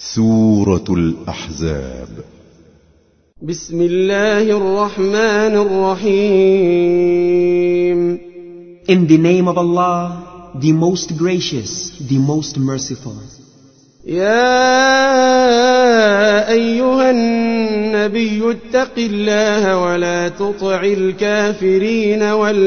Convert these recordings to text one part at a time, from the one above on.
سورة الأحزاب. بسم الله الرحمن الرحيم. In the name of Allah, the most gracious, the most merciful. يا أيها النبي اتق الله ولا تطع الكافرين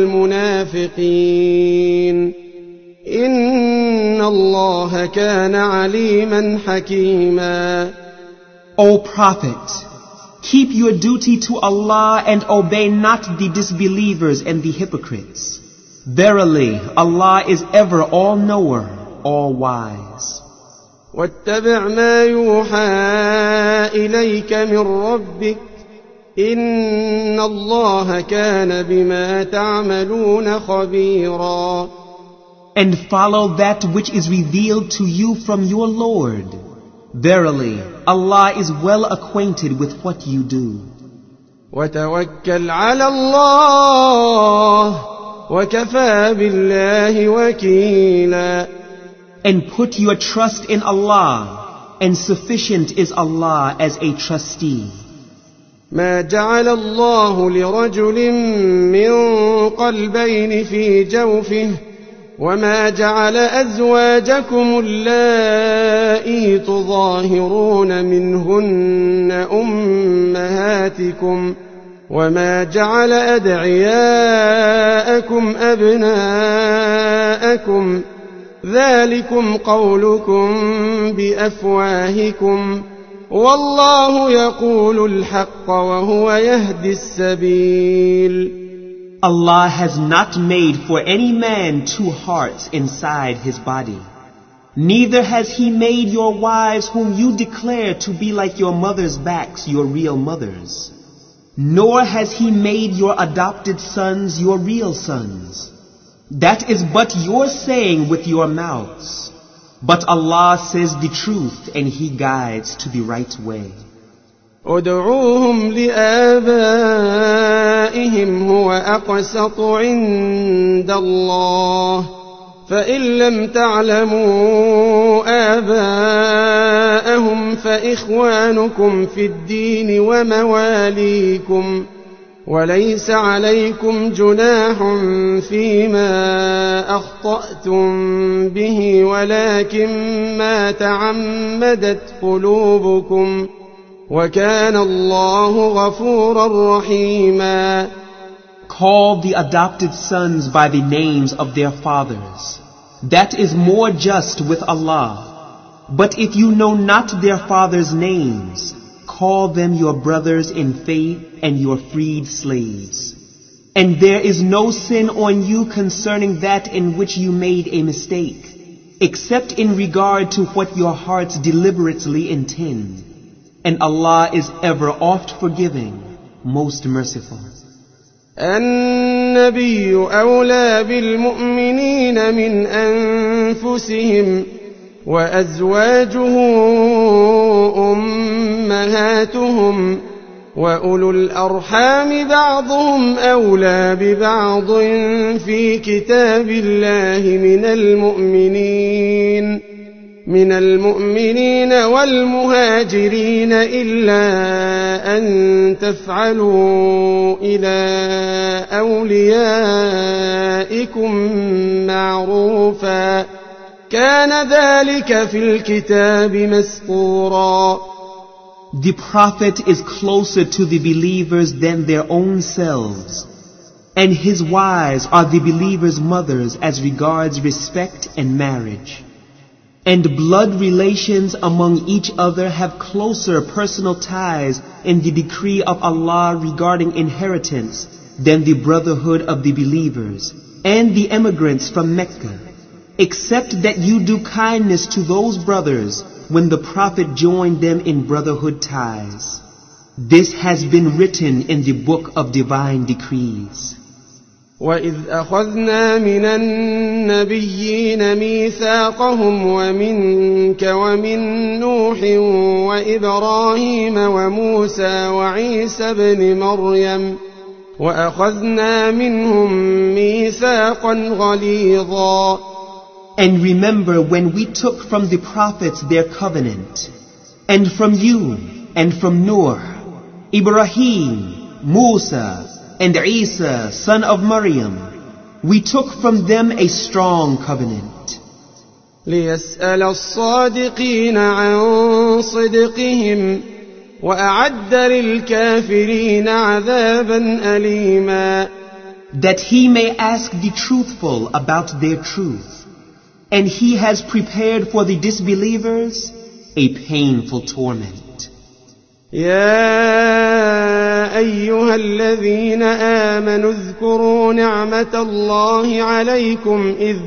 والمنافقين إن الله كان عليما حكيما. O Prophet, keep your duty to Allah and obey not the disbelievers and the hypocrites. Verily, Allah is ever all-knower, all-wise. واتبع ما يوحى إليك من ربك إن الله كان بما تعملون خبيرا. And follow that which is revealed to you from your Lord. Verily, Allah is well acquainted with what you do. وتوكل على الله وكفى بالله وكيلا. And put your trust in Allah, and sufficient is Allah as a trustee. ما جعل الله لرجل من قلبين في جوفه وما جعل أزواجكم اللائي تظاهرون منهن أمهاتكم وما جعل أدعياءكم أبناءكم ذلكم قولكم بأفواهكم والله يقول الحق وهو يهدي السبيل. Allah has not made for any man two hearts inside his body. Neither has He made your wives whom you declare to be like your mother's backs your real mothers. Nor has He made your adopted sons your real sons. That is but your saying with your mouths. But Allah says the truth and He guides to the right way. ادعوهم لآبائهم هو أقسط عند الله فإن لم تعلموا آباءهم فإخوانكم في الدين ومواليكم وليس عليكم جناح فيما أخطأتم به ولكن ما تعمدت قلوبكم وَكَانَ اللَّهُ غَفُورًا رَحِيمًا. Call the adopted sons by the names of their fathers. That is more just with Allah. But if you know not their fathers' names, call them your brothers in faith and your freed slaves. And there is no sin on you concerning that in which you made a mistake, except in regard to what your hearts deliberately intend. And Allah is ever oft forgiving, most merciful. النبي أولى بالمؤمنين من أنفسهم وأزواجه أمهاتهم وأولو الأرحام بعضهم أولى ببعض في كتاب الله من المؤمنين والمهاجرين إلا أن تفعلوا إلى أوليائكم معروفا كان ذلك في الكتاب مسطورا. The Prophet is closer to the believers than their own selves, and his wives are the believers' mothers as regards respect and marriage. And blood relations among each other have closer personal ties in the decree of Allah regarding inheritance than the brotherhood of the believers and the emigrants from Mecca, except that you do kindness to those brothers when the Prophet joined them in brotherhood ties. This has been written in the book of divine decrees. وَإِذْ أَخَذْنَا مِنَ النَّبِيِّينَ مِيثَاقَهُمْ وَمِنْكَ وَمِنْ نُوحٍ وَإِبْرَاهِيمَ وَمُوسَى وَعِيسَى ابْنِ مَرْيَمَ وَأَخَذْنَا مِنْهُمْ مِيثَاقًا غَلِيظًا. And remember when we took from the prophets their covenant, And from you, and from Noor, Ibrahim, Musa, and Isa, son of Maryam, we took from them a strong covenant. ليسأل الصادقين عن صدقهم وأعد للكافرين عذابا أليما. That he may ask the truthful about their truth, and he has prepared for the disbelievers a painful torment. يا أيها الذين آمنوا اذكروا نعمة الله عليكم إذ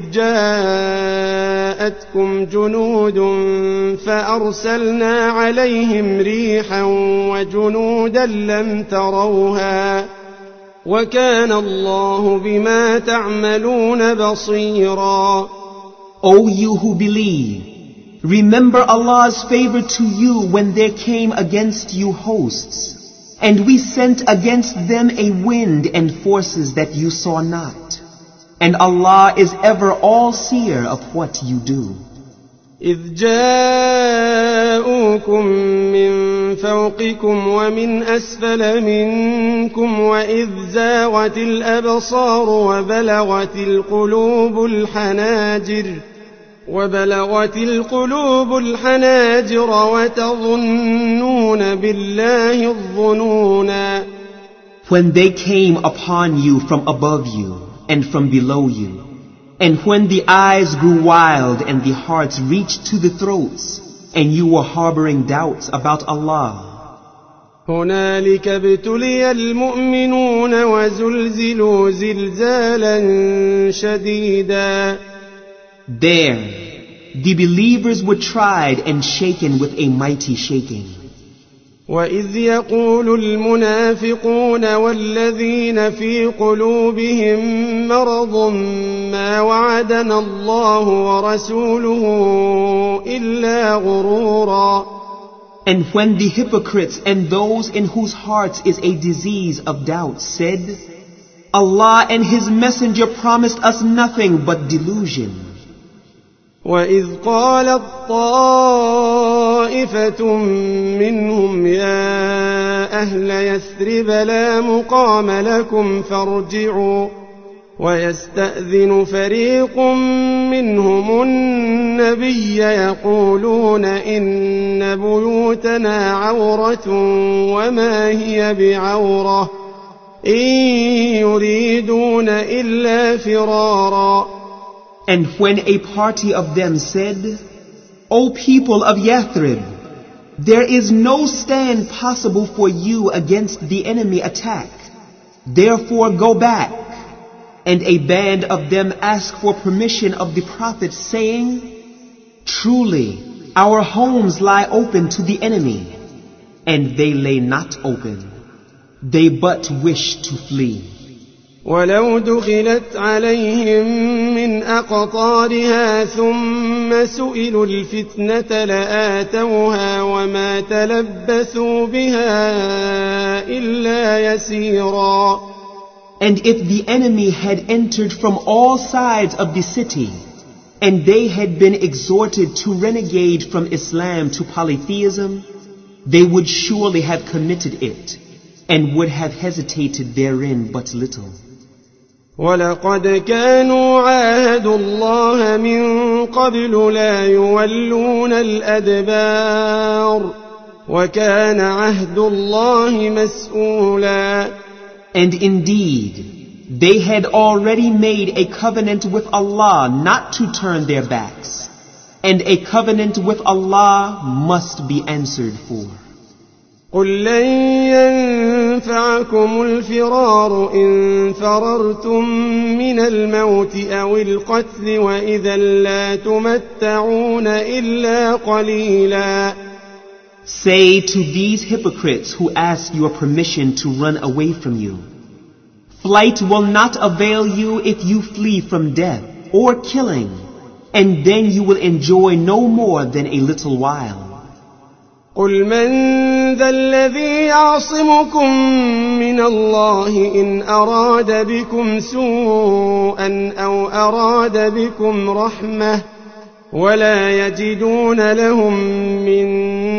جاءتكم جنود فأرسلنا عليهم ريحا وجنودا لم تروها وكان الله بما تعملون بصيرا. O you who believe, remember Allah's favor to you when there came against you hosts, and we sent against them a wind and forces that you saw not. And Allah is ever all-seer of what you do. إذ جاءوكم من فوقكم ومن أسفل منكم وإذ زاغت الأبصار وبلغت القلوب الحناجر وتظنون بالله الظنونا. When they came upon you from above you and from below you, and when the eyes grew wild and the hearts reached to the throats, and you were harboring doubts about Allah. هنالك ابتلي المؤمنون وزلزلوا زلزالا شديدا. There, the believers were tried and shaken with a mighty shaking. وَإِذْ يَقُولُ الْمُنَافِقُونَ وَالَّذِينَ فِي قُلُوبِهِم مَّرَضٌ مَّا وَعَدَنَا اللَّهُ وَرَسُولُهُ إِلَّا غُرُورًا. And when the hypocrites and those in whose hearts is a disease of doubt said, Allah and His Messenger promised us nothing but delusion. وَإِذْ قَالَتْ طَائِفَةٌ مِّنْهُمْ يَا أَهْلَ يَثْرِبَ لَا مُقَامَ لَكُمْ فَارْجِعُوا وَيَسْتَأْذِنُ فَرِيقٌ مِّنْهُمُ النَّبِيَّ يَقُولُونَ إِنَّ بُيُوتَنَا عَوْرَةٌ وَمَا هِيَ بِعَوْرَةٍ إِن يُرِيدُونَ إِلَّا فِرَارًا. And when a party of them said, O people of Yathrib, there is no stand possible for you against the enemy attack. Therefore go back. And a band of them asked for permission of the Prophet, saying, Truly, our homes lie open to the enemy. And they lay not open. They but wish to flee. ولو دخلت عليهم من أقطارها ثم سئلوا الفتنة لآتوها وما تلبثوا بها إلا يسيرا. And if the enemy had entered from all sides of the city, and they had been exhorted to renegade from Islam to polytheism, they would surely have committed it, and would have hesitated therein but little. ولقد كانوا عاهدوا الله من قبل لا يولون الأدبار وكان عهد الله مسؤولا. And indeed, they had already made a covenant with Allah not to turn their backs, and a covenant with Allah must be answered for. قل لن ينفعكم الفرار إن فررتم من الموت أو القتل وإذا لا تمتعون إلا قليلا. Say to these hypocrites who ask your permission to run away from you, flight will not avail you if you flee from death or killing, and then you will enjoy no more than a little while. قل من ذا الذي يعصمكم من الله إن أراد بكم سوءا أو أراد بكم رحمة ولا يجدون لهم من دون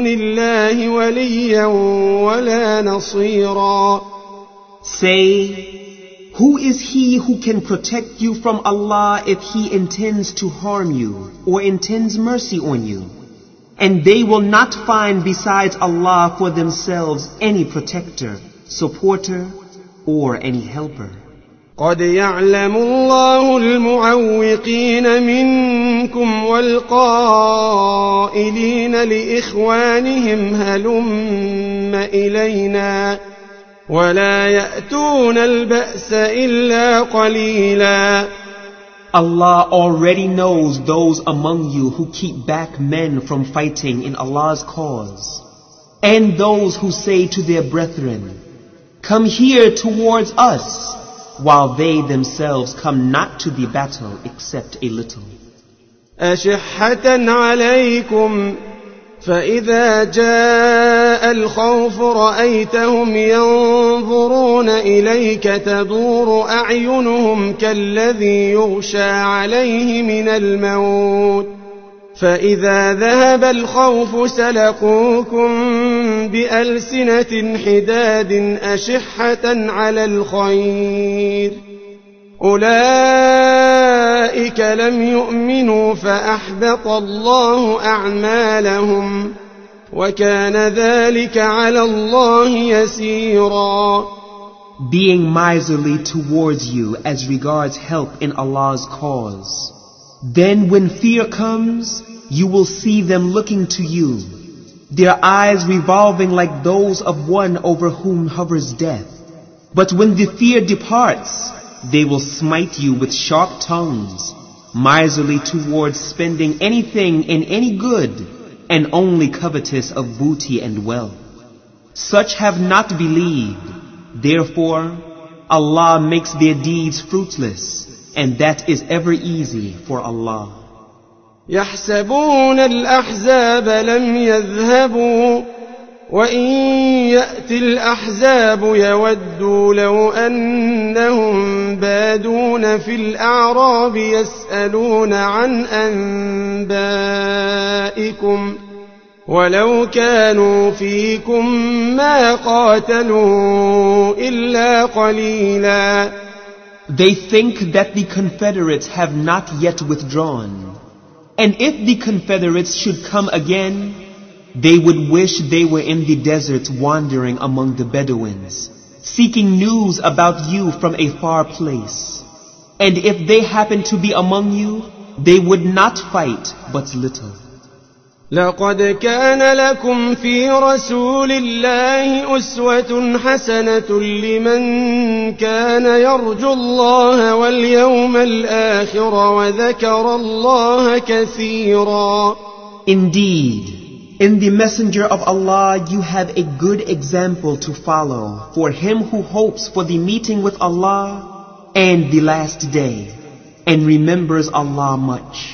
دون الله وليا ولا نصيرا. Say, who is he who can protect you from Allah if he intends to harm you or intends mercy on you? And they will not find besides Allah for themselves any protector, supporter, or any helper. قد يعلم الله المعوقين منكم والقائلين لإخوانهم هلم إلينا ولا يأتون البأس إلا قليلا. Allah already knows those among you who keep back men from fighting in Allah's cause, and those who say to their brethren, "Come here towards us," while they themselves come not to the battle except a little. أشحة عليكم فإذا جاء الخوف رأيتهم ينظرون إليك تدور أعينهم كالذي يغشى عليه من الموت فإذا ذهب الخوف سلقوكم بألسنة حداد أشحة على الخير أولئك لم يؤمنوا فأحبط الله أعمالهم وكان ذلك على الله يسيرا. Being miserly towards you as regards help in Allah's cause. Then when fear comes, you will see them looking to you, their eyes revolving like those of one over whom hovers death. But when the fear departs, they will smite you with sharp tongues, miserly towards spending anything in any good, and only covetous of booty and wealth. Such have not believed. Therefore, Allah makes their deeds fruitless, and that is ever easy for Allah. يحسبون الأحزاب لم يذهبوا وإن يأتي الأحزاب يودوا لو أنهم بادون في الأعراب يسألون عن أنبائكم ولو كانوا فيكم ما قاتلوا إلا قليلا. They think that the Confederates have not yet withdrawn. And if the Confederates should come again, they would wish they were in the desert wandering among the Bedouins, seeking news about you from a far place. And if they happen to be among you, they would not fight but little. لقد كان لكم في رسول الله أسوة حسنة لمن كان يرجو الله واليوم الآخر وذكر الله كثيرا. Indeed, in the Messenger of Allah you have a good example to follow for him who hopes for the meeting with Allah and the last day, and remembers Allah much.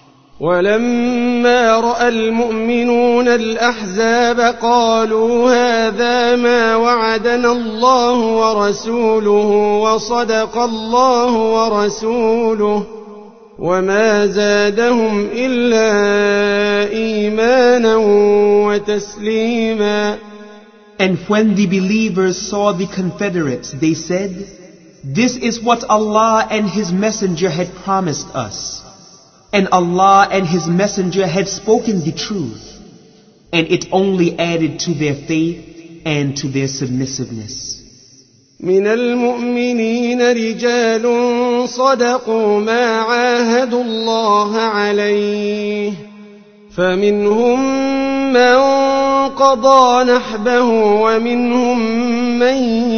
ولما رأى المؤمنون الأحزاب قالوا هذا ما وعدنا الله ورسوله وصدق الله ورسوله وما زادهم إلا إيمانا وتسليما. And when the believers saw the Confederates, they said, "This is what Allah and His Messenger had promised us." And Allah and His Messenger had spoken the truth, and it only added to their faith and to their submissiveness. من المؤمنين رجال صدقوا ما عاهدوا الله عليه فمنهم من قضى نحبه ومنهم من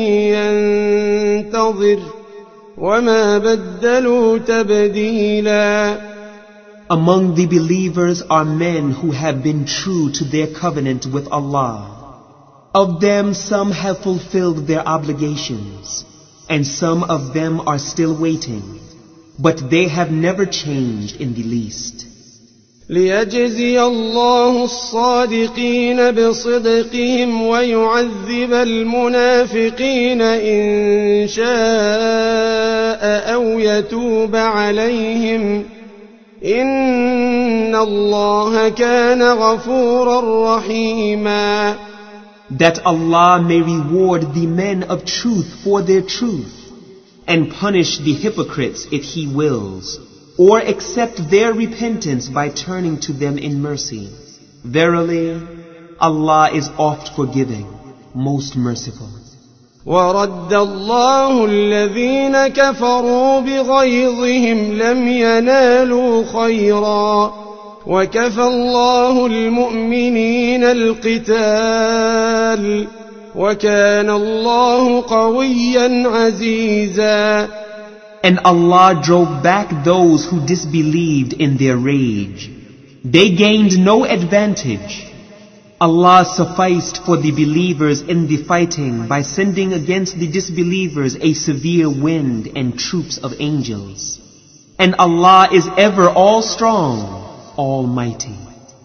ينتظر وما بدلوا تبديلا. Among the believers are men who have been true to their covenant with Allah. Of them some have fulfilled their obligations, and some of them are still waiting, but they have never changed in the least. ليجزي الله الصادقين بصدقهم ويعذب المنافقين إن شاء أو يتوب عليهم إن الله كان غفورا رحيما. That Allah may reward the men of truth for their truth, and punish the hypocrites if He wills, or accept their repentance by turning to them in mercy. Verily, Allah is oft forgiving, most merciful. ورد الله الذين كفروا بغيظهم لم ينالوا خيرا وكفى الله المؤمنين القتال وكان الله قويا عزيزا. And Allah drove back those who disbelieved in their rage. They gained no advantage. Allah sufficed for the believers in the fighting by sending against the disbelievers a severe wind and troops of angels. And Allah is ever all strong, almighty.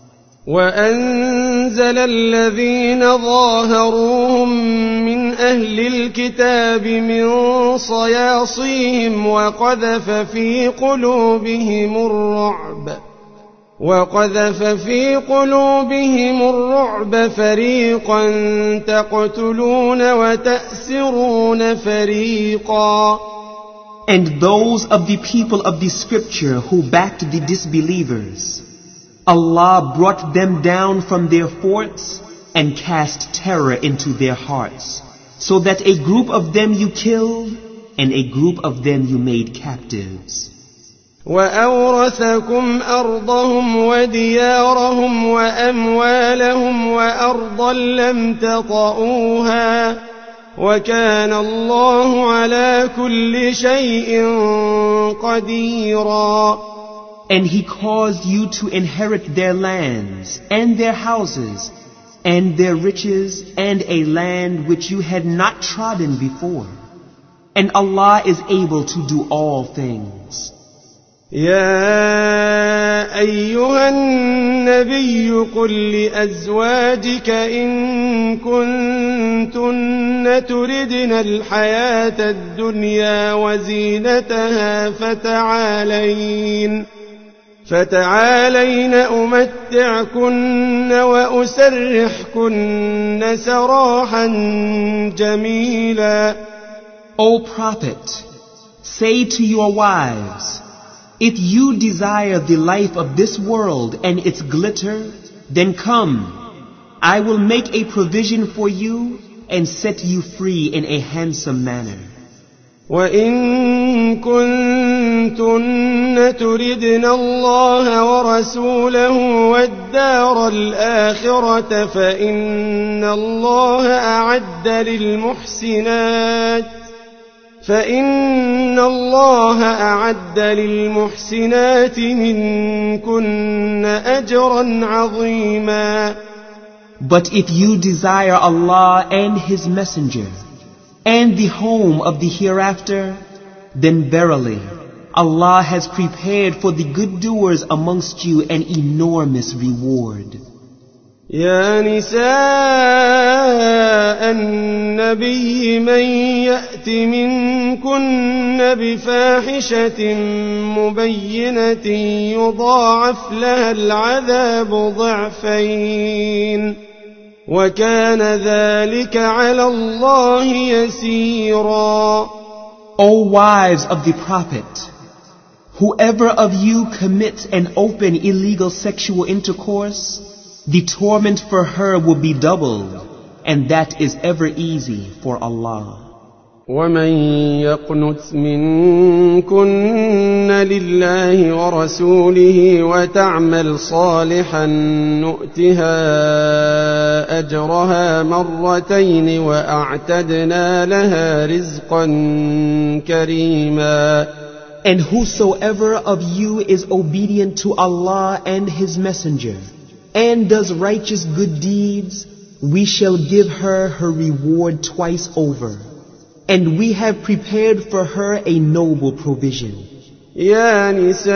وأنزل الذين ظاهروهم من أهل الكتاب من صياصيهم وقذف في قلوبهم الرعب فريقا تقتلون وتأسرون فريقا. And those of the people of the scripture who backed the disbelievers, Allah brought them down from their forts and cast terror into their hearts, so that a group of them you killed and a group of them you made captives. وأورثكم أرضهم وديارهم وأموالهم وأرضا لم تطئوها وكان الله على كل شيء قديرا. And He caused you to inherit their lands and their houses and their riches and a land which you had not trodden before. And Allah is able to do all things. يا أيها النبي قل لأزواجك إن كنتن تردن الحياة الدنيا وزينتها فتعالين أمتعكن وأسرحكن سراحا جميلا. O Prophet, say to your wives, if you desire the life of this world and its glitter, then come, I will make a provision for you and set you free in a handsome manner. وإن كنتن تردن الله ورسوله والدار الآخرة فإن الله أعد للمحسنات منكن أجرا عظيما. But if you desire Allah and His Messenger and the home of the hereafter, then verily Allah has prepared for the good doers amongst you an enormous reward. يا نساء النبي من يأت منكن بفاحشة مبينة يضاعف لها العذاب ضعفين وكان ذلك على الله يسيرا. O wives of the Prophet, whoever of you commits an open illegal sexual intercourse, the torment for her will be doubled, and that is ever easy for Allah. ومن يقنت منكن لله ورسوله وتعمل صالحا نؤتها أجرها مرتين وأعتدنا لها رزقا كريما. And whosoever of you is obedient to Allah and His Messenger and does righteous good deeds, we shall give her her reward twice over. And we have prepared for her a noble provision. يا نساء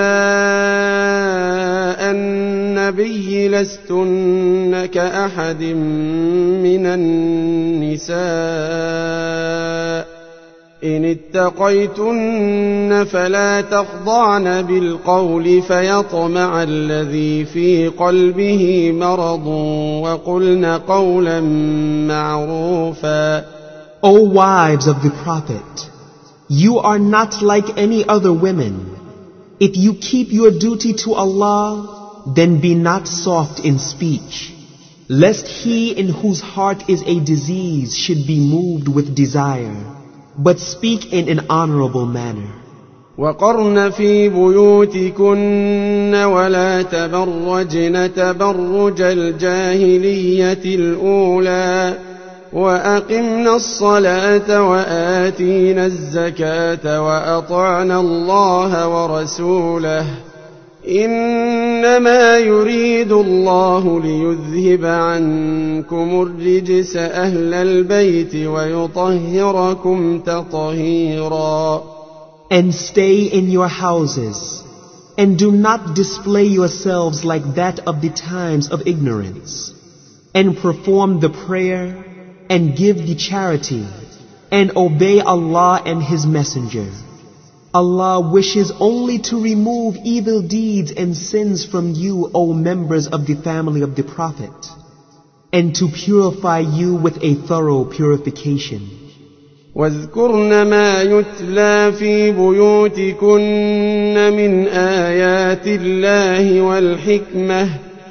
النبي لستن كأحد من النساء إن اتقيتن فلا تخضعن بالقول فيطمع الذي في قلبه مرض وقلن قولا معروفا. O wives of the Prophet, you are not like any other women. If you keep your duty to Allah, then be not soft in speech, lest he in whose heart is a disease should be moved with desire, but speak in an honorable manner. وقرن في بيوتكن ولا تبرجن تبرج الجاهلية الأولى وأقمنا الصلاة وآتينا الزكاة وأطعنا الله ورسوله إنما يريد الله ليذهب عنكم الرجس أهل البيت ويطهركم تطهيرا. And stay in your houses, and do not display yourselves like that of the times of ignorance, and perform the prayer, and give the charity, and obey Allah and His Messenger. Allah wishes only to remove evil deeds and sins from you, O members of the family of the Prophet, and to purify you with a thorough purification. واذكرن ما يتلى في بيوتكن من آيات الله والحكمة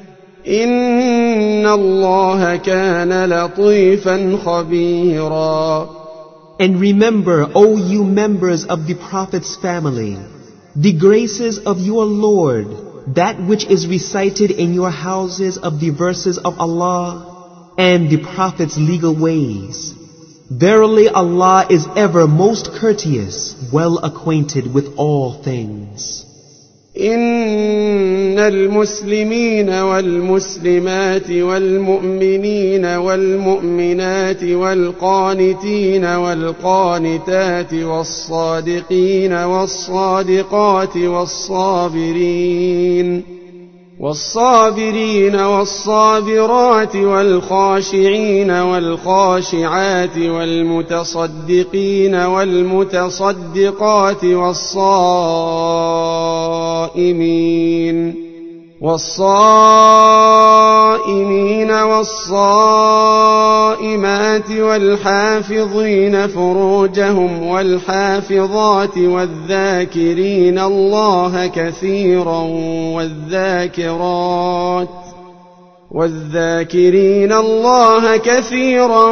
إن الله كان لطيفا خبيرا. And remember, O you members of the Prophet's family, the graces of your Lord, that which is recited in your houses of the verses of Allah and the Prophet's legal ways. Verily Allah is ever most courteous, well acquainted with all things. إن المسلمين والمسلمات والمؤمنين والمؤمنات والقانتين والقانتات والصادقين والصادقات والصابرين والصابرات والخاشعين والخاشعات والمتصدقين والمتصدقات والصائمين والصائمات والحافظين فروجهم والحافظات والذاكرين الله كثيرا والذاكرين الله كثيرا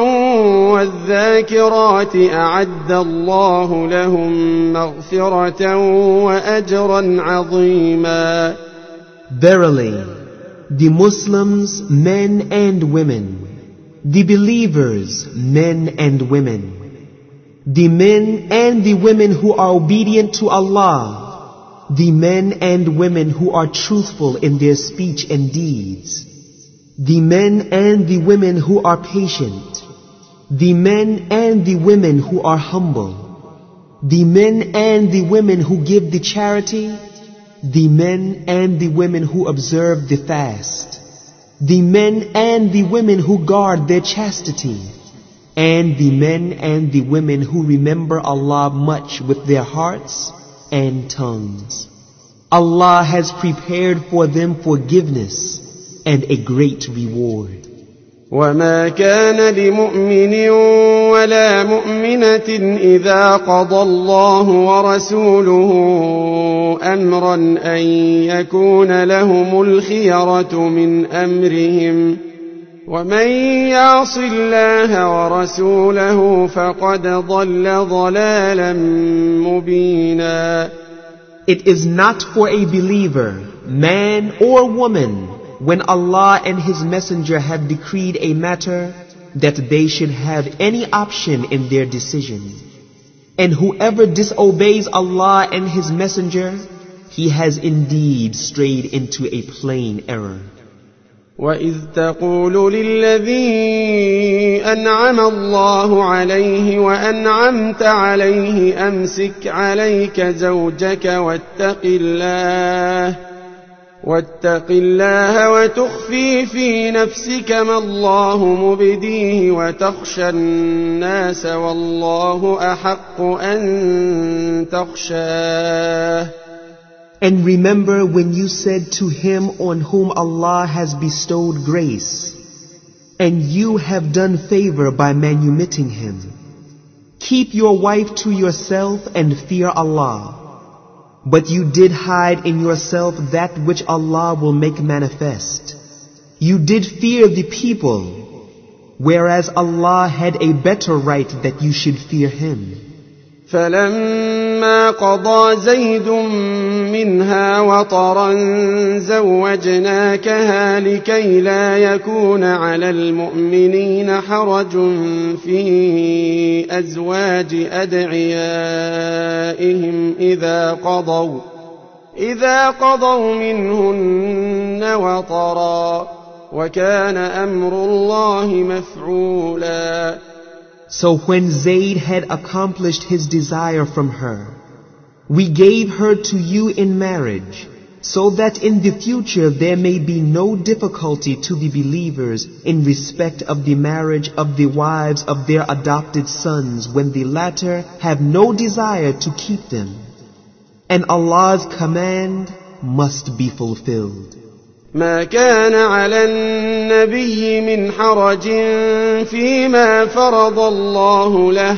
والذاكرات أعد الله لهم مغفرة وأجرا عظيما. Verily, the Muslims, men and women, the believers, men and women, the men and the women who are obedient to Allah, the men and women who are truthful in their speech and deeds, the men and the women who are patient, the men and the women who are humble, the men and the women who give the charity, the men and the women who observe the fast, the men and the women who guard their chastity, and the men and the women who remember Allah much with their hearts and tongues. Allah has prepared for them forgiveness and a great reward. وما كان لمؤمن ولا مؤمنة إذا قضى الله ورسوله أمرا أن يكون لهم الخيرة من أمرهم ومن يعص الله ورسوله فقد ضل ضلالا مبينا. It is not for a believer, man or woman, when Allah and His Messenger have decreed a matter, that they should have any option in their decision. And whoever disobeys Allah and His Messenger, he has indeed strayed into a plain error. وَإِذْ تَقُولُ لِلَّذِي أَنْعَمَ اللَّهُ عَلَيْهِ وَأَنْعَمْتَ عَلَيْهِ أَمْسِكْ عَلَيْكَ زَوْجَكَ واتق الله وتخفي في نفسك ما الله مبديه وتخشى الناس والله أحق أن تخشاه. And remember when you said to him on whom Allah has bestowed grace, and you have done favor by manumitting him, keep your wife to yourself and fear Allah. But you did hide in yourself that which Allah will make manifest. You did fear the people, whereas Allah had a better right that you should fear him. فلما قضى زيد منها وطرا زوجناكها لكي لا يكون على المؤمنين حرج في أزواج أدعيائهم إذا قضوا منهن وطرا وكان أمر الله مفعولا. So when Zayd had accomplished his desire from her, we gave her to you in marriage, so that in the future there may be no difficulty to the believers in respect of the marriage of the wives of their adopted sons when the latter have no desire to keep them. And Allah's command must be fulfilled. ما كان على النبي من حرج فيما فرض الله له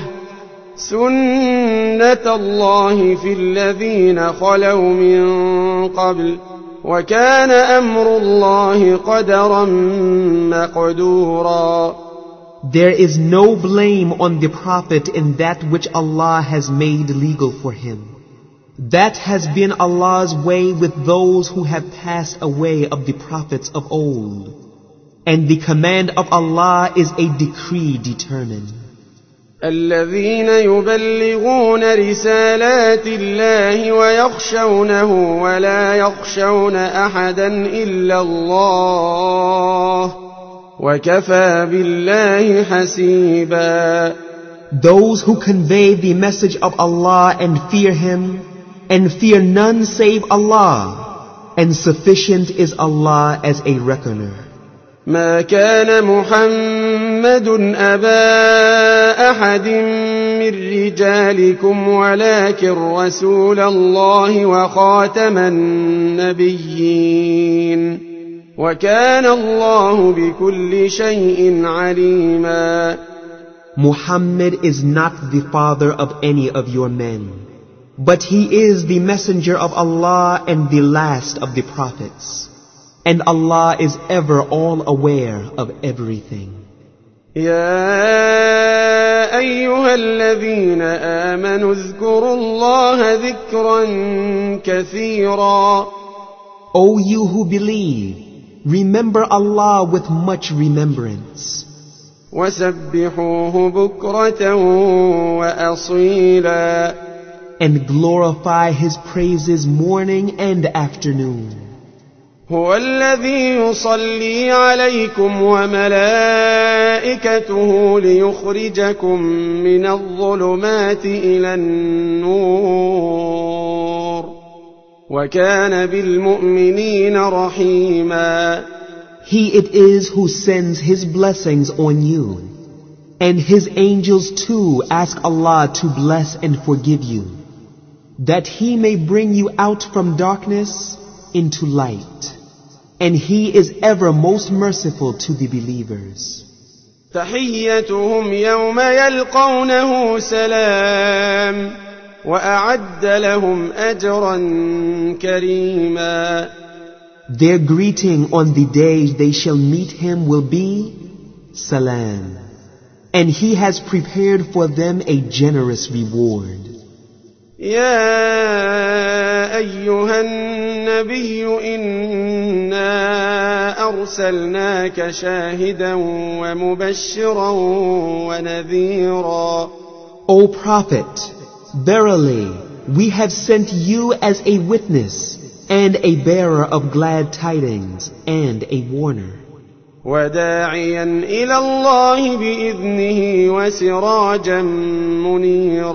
سنة الله في الذين خلوا من قبل وكان أمر الله قدرا مقدورا. There is no blame on the Prophet in that which Allah has made legal for him. That has been Allah's way with those who have passed away of the prophets of old. And the command of Allah is a decree determined. الذين يبلغون رسالات الله ويخشونه ولا يخشون أحدا إلا الله وكفى بالله حسيبا. Those who convey the message of Allah and fear Him, and fear none save Allah, and sufficient is Allah as a reckoner. ما كان محمد أبا أحد من رجالكم ولكن رسول الله وخاتم النبيين وكان الله بكل شيء عليما. Muhammad is not the father of any of your men, but he is the messenger of Allah and the last of the prophets. And Allah is ever all aware of everything. يا أيها الذين آمنوا اذكروا الله ذكرا كثيرا. O you who believe, remember Allah with much remembrance. وسبحوه بكرة وأصيلا. And glorify His praises morning and afternoon. هو الذي يصلي عليكم وملائكته ليخرجكم من الظلمات إلى النور وكان بالمؤمنين رحيما. He it is who sends His blessings on you, and His angels too ask Allah to bless and forgive you, that He may bring you out from darkness into light. And He is ever most merciful to the believers. تحيتهم يوم يلقونه سلام وأعد لهم أجرا كريما. Their greeting on the day they shall meet Him will be Salam. And He has prepared for them a generous reward. يا أيها النبي إنا أرسلناك شاهدا ومبشرا ونذيرا. O Prophet, verily we have sent you as a witness and a bearer of glad tidings and a warner. وداعيا إلى الله بإذنه وسراجا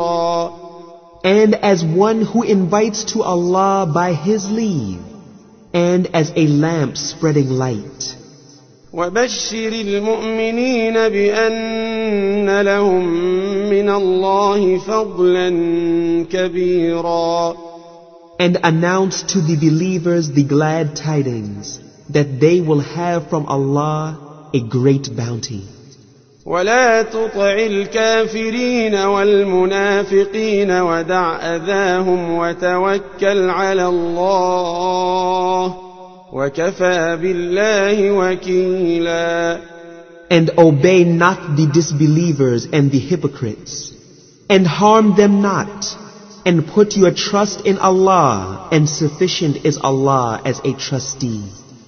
منيرا. And as one who invites to Allah by His leave, and as a lamp spreading light. وبشر المؤمنين بأن لهم من الله فضلا كبيرا. And announce to the believers the glad tidings that they will have from Allah a great bounty. ولا تطع الكافرين والمنافقين ودع أذاهم وتوكل على الله وكفى بالله وكيلا. And obey not the disbelievers and the hypocrites, and harm them not, and put your trust in Allah, and sufficient is Allah as a trustee.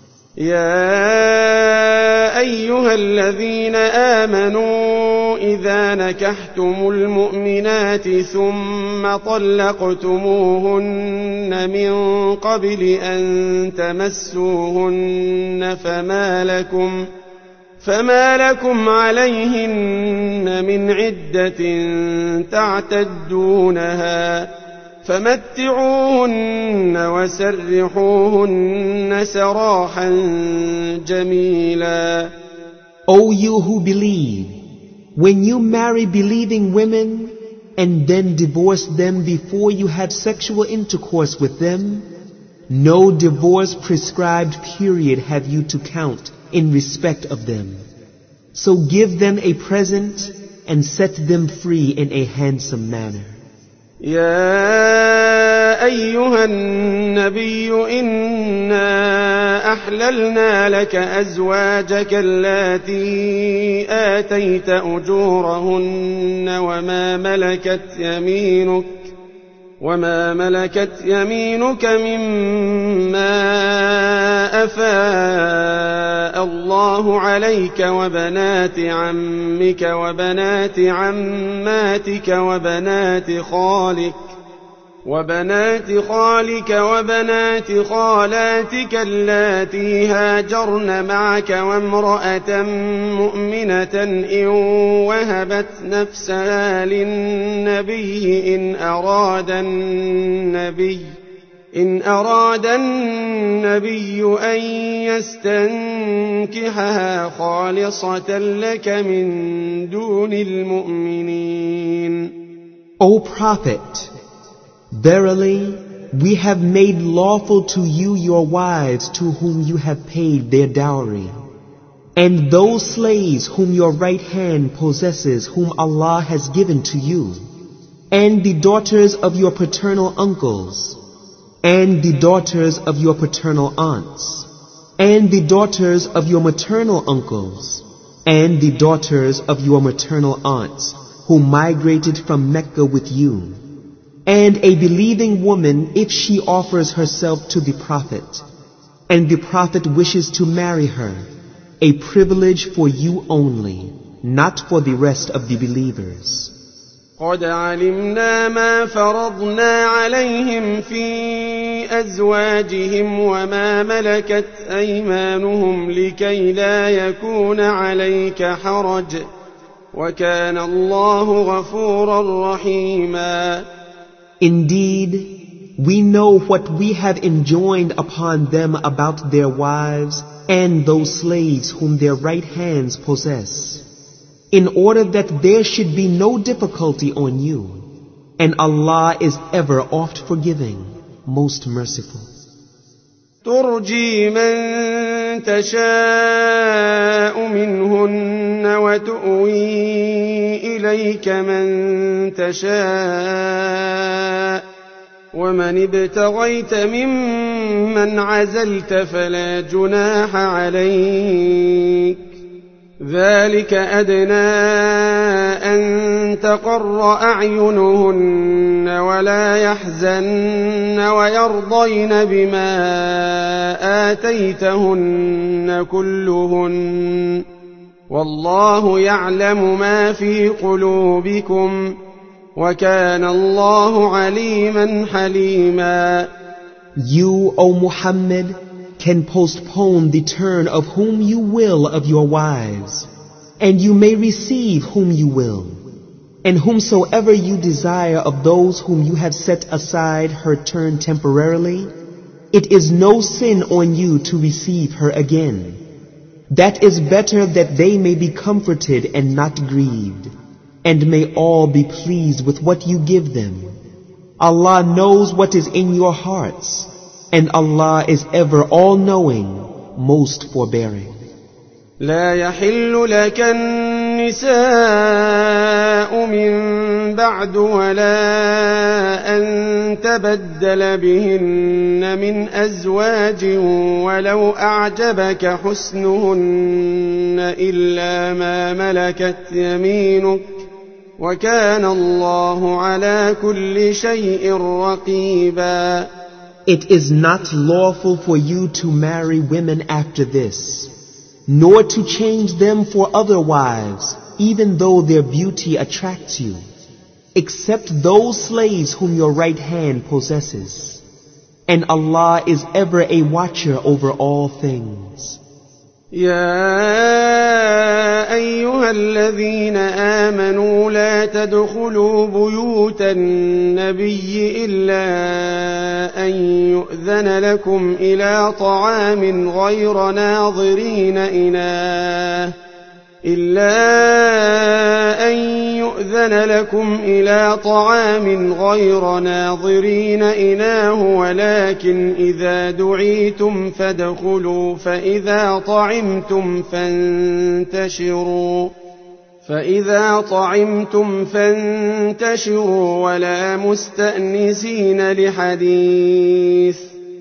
يا أيها الذين آمنوا إذا نكحتم المؤمنات ثم طلقتموهن من قبل أن تمسوهن فما لكم عليهن من عدة تعتدونها فمتعوهن وسرحوهن سراحا جميلا. O you who believe, when you marry believing women and then divorce them before you have sexual intercourse with them, no divorce prescribed period have you to count in respect of them. So give them a present and set them free in a handsome manner. يا أيها النبي إنا أحللنا لك أزواجك اللاتي آتيت أجورهن وما ملكت يمينك مما أفاء الله عليك وبنات عمك وبنات عماتك وبنات خالك وبنات خالاتك اللاتي هاجرن معك وامرأة مؤمنة إن وهبت نفسها للنبي إن أراد النبي أن يستنكحها خالصة لك من دون المؤمنين. O Prophet, verily, we have made lawful to you your wives to whom you have paid their dowry, and those slaves whom your right hand possesses whom Allah has given to you, and the daughters of your paternal uncles, and the daughters of your paternal aunts, and the daughters of your maternal uncles, and the daughters of your maternal aunts, who migrated from Mecca with you. And a believing woman, if she offers herself to the Prophet, and the Prophet wishes to marry her, a privilege for you only, not for the rest of the believers. قد علمنا ما فرضنا عليهم في أزواجهم وما ملكت أيمانهم لكي لا يكون عليك حرج وكان الله غفورا رحيما. Indeed, we know what we have enjoined upon them about their wives and those slaves whom their right hands possess, in order that there should be no difficulty on you, and Allah is ever oft forgiving, most merciful. ترجي من تشاء منهن وتؤوي إليك من تشاء ومن ابتغيت ممن عزلت فلا جناح عليك ذلك أدنى أن تقر أعينهن ولا يحزن ويرضين بما آتيتهن كلهن والله يعلم ما في قلوبكم وكان الله عليما حليما. You, O Muhammad, can postpone the turn of whom you will of your wives, and you may receive whom you will, and whomsoever you desire of those whom you have set aside her turn temporarily, it is no sin on you to receive her again. That is better that they may be comforted and not grieved, and may all be pleased with what you give them. Allah knows what is in your hearts, and Allah is ever all-knowing, most forbearing. لا يحل لك النساء من بعد ولا أن تبدل بهن من أزواج ولو أعجبك حسنهن إلا ما ملكت يمينك وكان الله على كل شيء رقيبا. It is not lawful for you to marry women after this, nor to change them for other wives, even though their beauty attracts you, except those slaves whom your right hand possesses. And Allah is ever a watcher over all things. يا أيها الذين آمنوا لا تدخلوا بيوت النبي إلا أن يؤذن لكم إلى طعام غير ناظرين إناه ولكن إذا دعيتم فادخلوا فإذا طعمتم فانتشروا ولا مستأنسين لحديث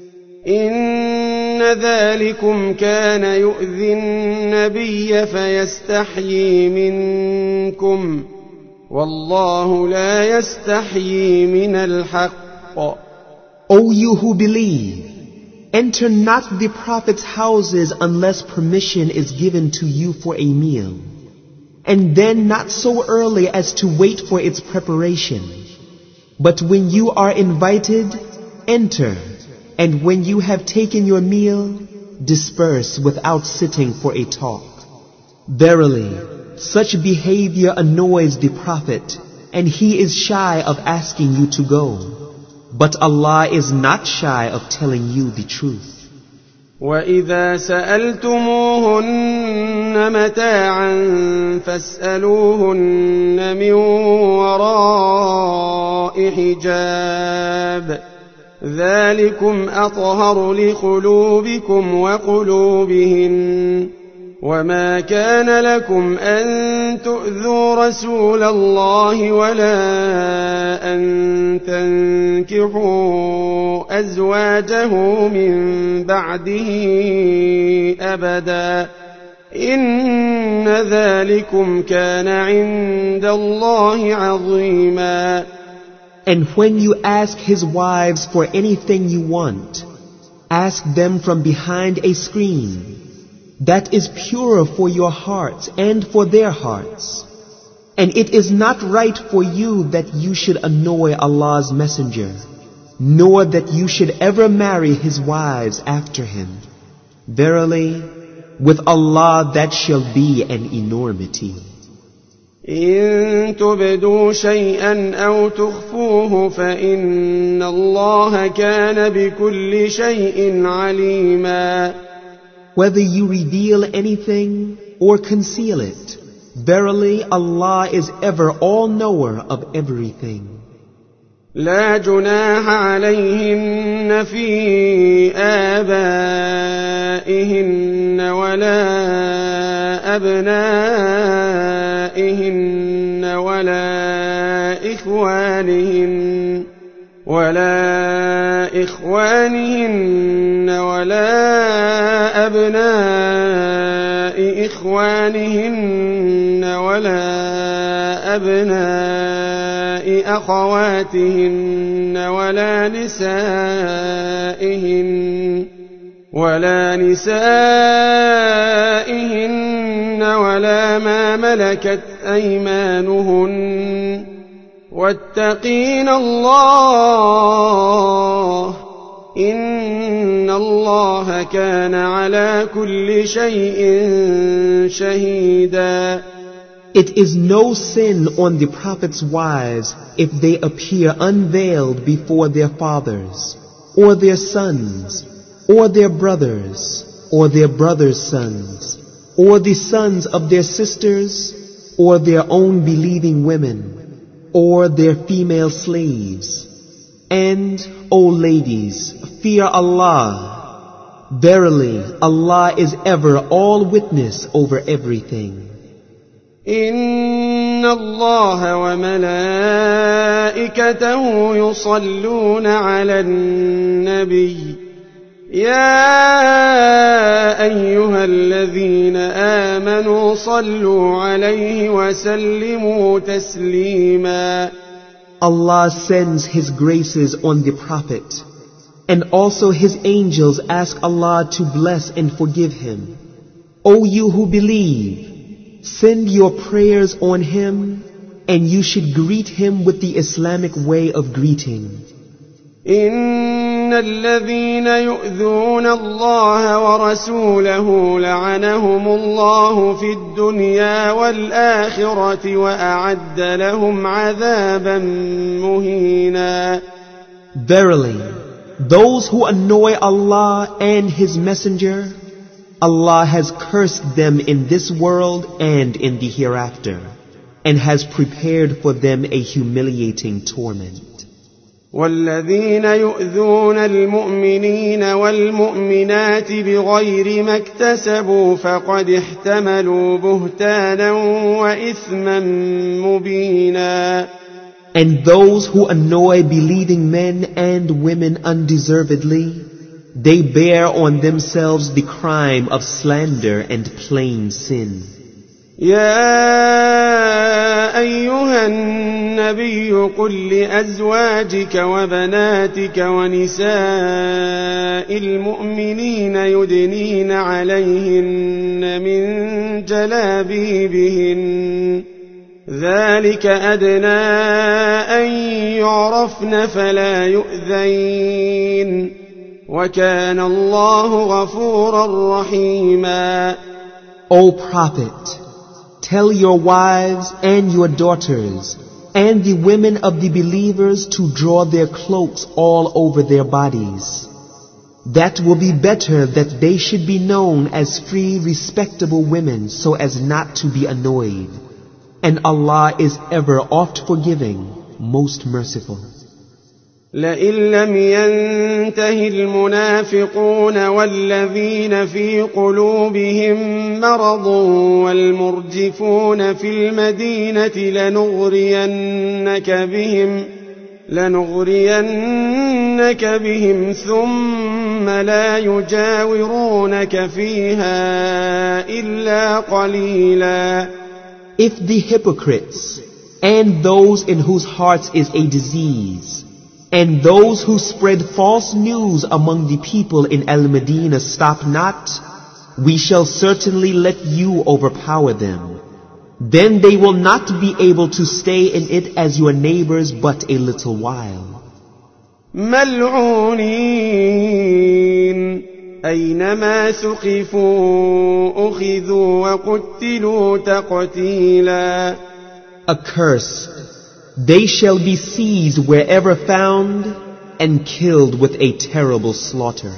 إن ذلكم كان يؤذي النبي فيستحيي منكم والله لا يستحيي من الحق. O you who believe, enter not the Prophet's houses unless permission is given to you for a meal, and then not so early as to wait for its preparation. But when you are invited, enter, and when you have taken your meal, disperse without sitting for a talk. Verily, such behavior annoys the Prophet, and he is shy of asking you to go. But Allah is not shy of telling you the truth. وَإِذَا سَأَلْتُمُوهُنَّ مَتَاعًا فَاسْأَلُوهُنَّ مِنْ وَرَاءِ حِجَابٍ ذَلِكُمْ أَطْهَرُ لِقُلُوبِكُمْ وَقُلُوبِهِنَّ وَمَا كَانَ لَكُمْ أَن تُؤْذُوا رَسُولَ اللَّهِ وَلَا أَن تَنكِحُوا أَزْوَاجَهُ مِن بَعْدِهِ أَبَدًا إِنَّ ذَلِكُمْ كَانَ عِندَ اللَّهِ عَظِيمًا. And when you ask his wives for anything you want, ask them from behind a screen. That is purer for your hearts and for their hearts. And it is not right for you that you should annoy Allah's Messenger, nor that you should ever marry his wives after him. Verily, with Allah that shall be an enormity. إن تبدوا شيئا أو تخفوه فإن الله كان بكل شيء عليما. Whether you reveal anything or conceal it, verily Allah is ever all-knower of everything. لا جناح عليهن في آبائهن ولا أبنائهن ولا إخوانهن ولا أبناء إخوانهن ولا أبناء أخواتهن ولا نسائهن ولا ما ملكت أيمانهن واتقين الله إن الله كان على كل شيء شهيدا. It is no sin on the Prophet's wives if they appear unveiled before their fathers, or their sons, or their brothers, or their brothers' sons, or the sons of their sisters, or their own believing women, or their female slaves. And, O ladies, fear Allah. Verily, Allah is ever all witness over everything. إن الله وملائكته يصلون على النبي يا أيها الذين آمنوا صلوا عليه وسلموا تسليما. Allah sends His graces on the Prophet, and also His angels ask Allah to bless and forgive him. O you who believe, send your prayers on him, and you should greet him with the Islamic way of greeting. إن الذين يؤذون الله ورسوله لعنهم الله في الدنيا والآخرة وأعد لهم عذابا مهينا. Verily, those who annoy Allah and His Messenger, Allah has cursed them in this world and in the hereafter, and has prepared for them a humiliating torment. والذين يؤذون المؤمنين والمؤمنات بغير ما اكتسبوا فقد احتملوا بهتانا وإثما مبينا. And those who annoy believing men and women undeservedly, they bear on themselves the crime of slander and plain sin. يا أيها النبي قل لأزواجك وبناتك ونساء المؤمنين يدنين عليهن من جلابيبهن ذلك أدنى أن يعرفن فلا يؤذين وكان الله غفورا رحيما. O Prophet, tell your wives and your daughters and the women of the believers to draw their cloaks all over their bodies. That will be better that they should be known as free, respectable women so as not to be annoyed. And Allah is ever oft forgiving, most merciful. لئن لم ينته المنافقون والذين في قلوبهم مرض والمرجفون في المدينة لنغرينك بهم ثم لا يجاورونك فيها إلا قليلا. If the hypocrites and those in whose hearts is a disease and those who spread false news among the people in Al-Madinah stop not, we shall certainly let you overpower them. Then they will not be able to stay in it as your neighbors but a little while. ملعونين أينما ثقفوا أخذوا وقتلوا تقتيلا. Accursed, they shall be seized wherever found and killed with a terrible slaughter.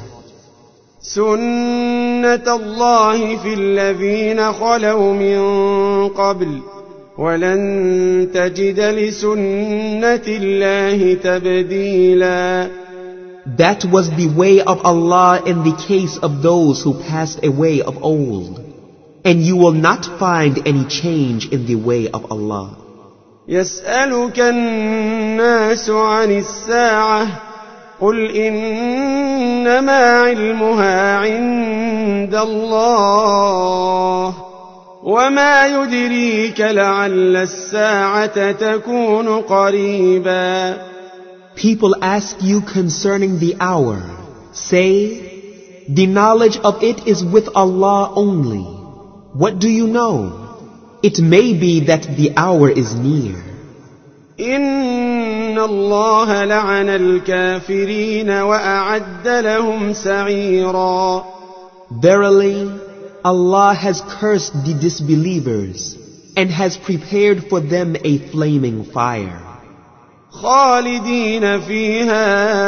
سنة الله في الذين خلوا من قبل ولن تجد لسنة الله تبديلا. That was the way of Allah in the case of those who passed away of old, and you will not find any change in the way of Allah. يسألك الناس عن الساعة قل إنما علمها عند الله وما يدريك لعل الساعة تكون قريبا. People ask you concerning the hour. Say, the knowledge of it is with Allah only. What do you know? It may be that the hour is near. إن الله لعن الكافرين وأعد لهم سعيرا. Verily, Allah has cursed the disbelievers and has prepared for them a flaming fire. خالدين فيها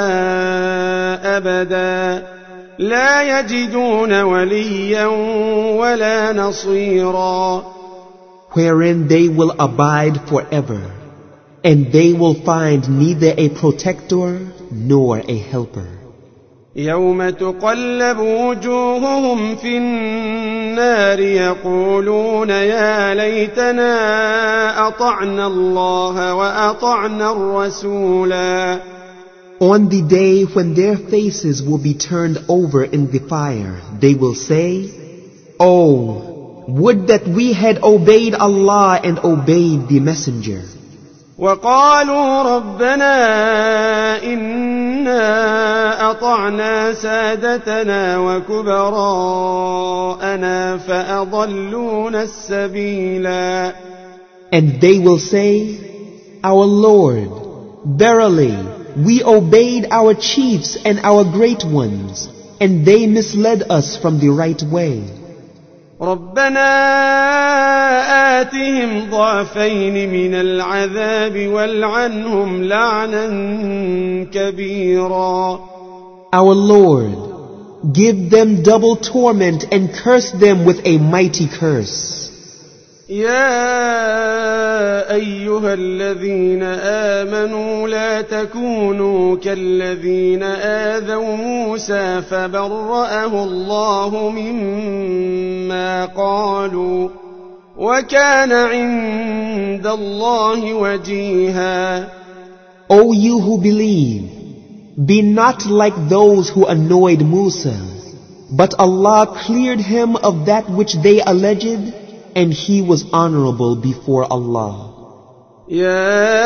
أبدا لا يجدون وليا ولا نصيرا. Wherein they will abide forever, and they will find neither a protector nor a helper. يوم تقلب وجوههم في النار يقولون يا ليتنا أطعنا الله وأطعنا الرسولا. On the day when their faces will be turned over in the fire, they will say, "Oh, would that we had obeyed Allah and obeyed the Messenger." وقالوا ربنا إنا أطعنا سادتنا وكبراءنا فأضلونا السبيلا. And they will say, "Our Lord, verily, we obeyed our chiefs and our great ones, and they misled us from the right way." ربنا آتهم ضعفين من العذاب والعنهم لعنا كبيرا. Our Lord, give them double torment and curse them with a mighty curse. يا أيها الذين آمنوا لا تكونوا كالذين آذوا موسى فبرأه الله مما قالوا وكان عند الله وجيها. O you who believe, be not like those who annoyed Musa, but Allah cleared him of that which they alleged, and he was honorable before Allah. يا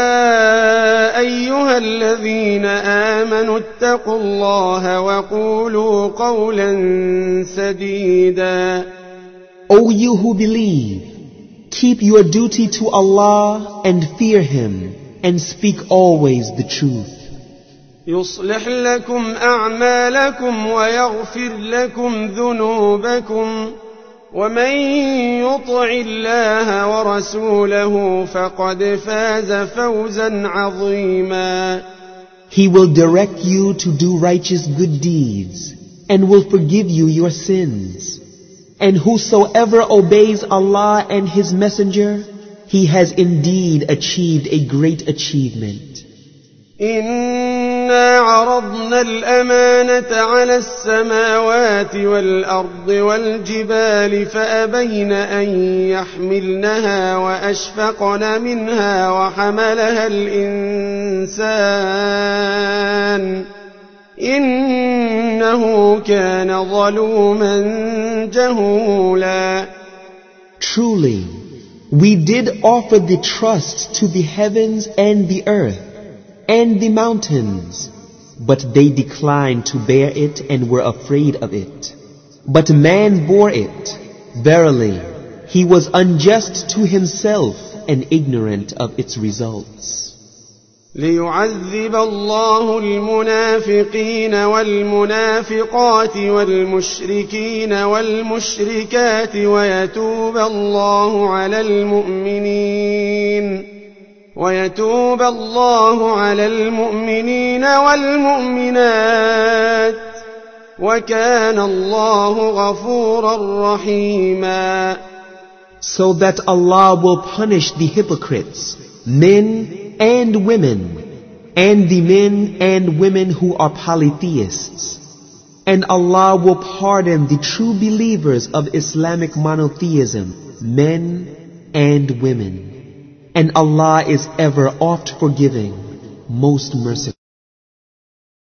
أيها الذين آمنوا اتقوا الله وقولوا قولا سديدا. O you who believe, keep your duty to Allah and fear Him, and speak always the truth. يصلح لكم أعمالكم ويغفر لكم ذنوبكم ومن يطع الله ورسوله فقد فاز فوزا عظيما. He will direct you to do righteous good deeds and will forgive you your sins. And whosoever obeys Allah and His Messenger, he has indeed achieved a great achievement. إنا عرضنا الأمانة على السماوات والأرض والجبال فأبين أن يحملنها وأشفقن منها وحملها الإنسان إنه كان ظلوما جهولا. Truly, we did offer the trust to the heavens and the earth and the mountains, but they declined to bear it and were afraid of it. But man bore it. Verily, he was unjust to himself and ignorant of its results. ليعذب الله المنافقين والمنافقات والمشركين والمشركات ويتوب الله على المؤمنين والمؤمنات وكان الله غفورا رحيما. So that Allah will punish the hypocrites, men and women, and the men and women who are polytheists. And Allah will pardon the true believers of Islamic monotheism, men and women. And Allah is ever oft forgiving, most merciful.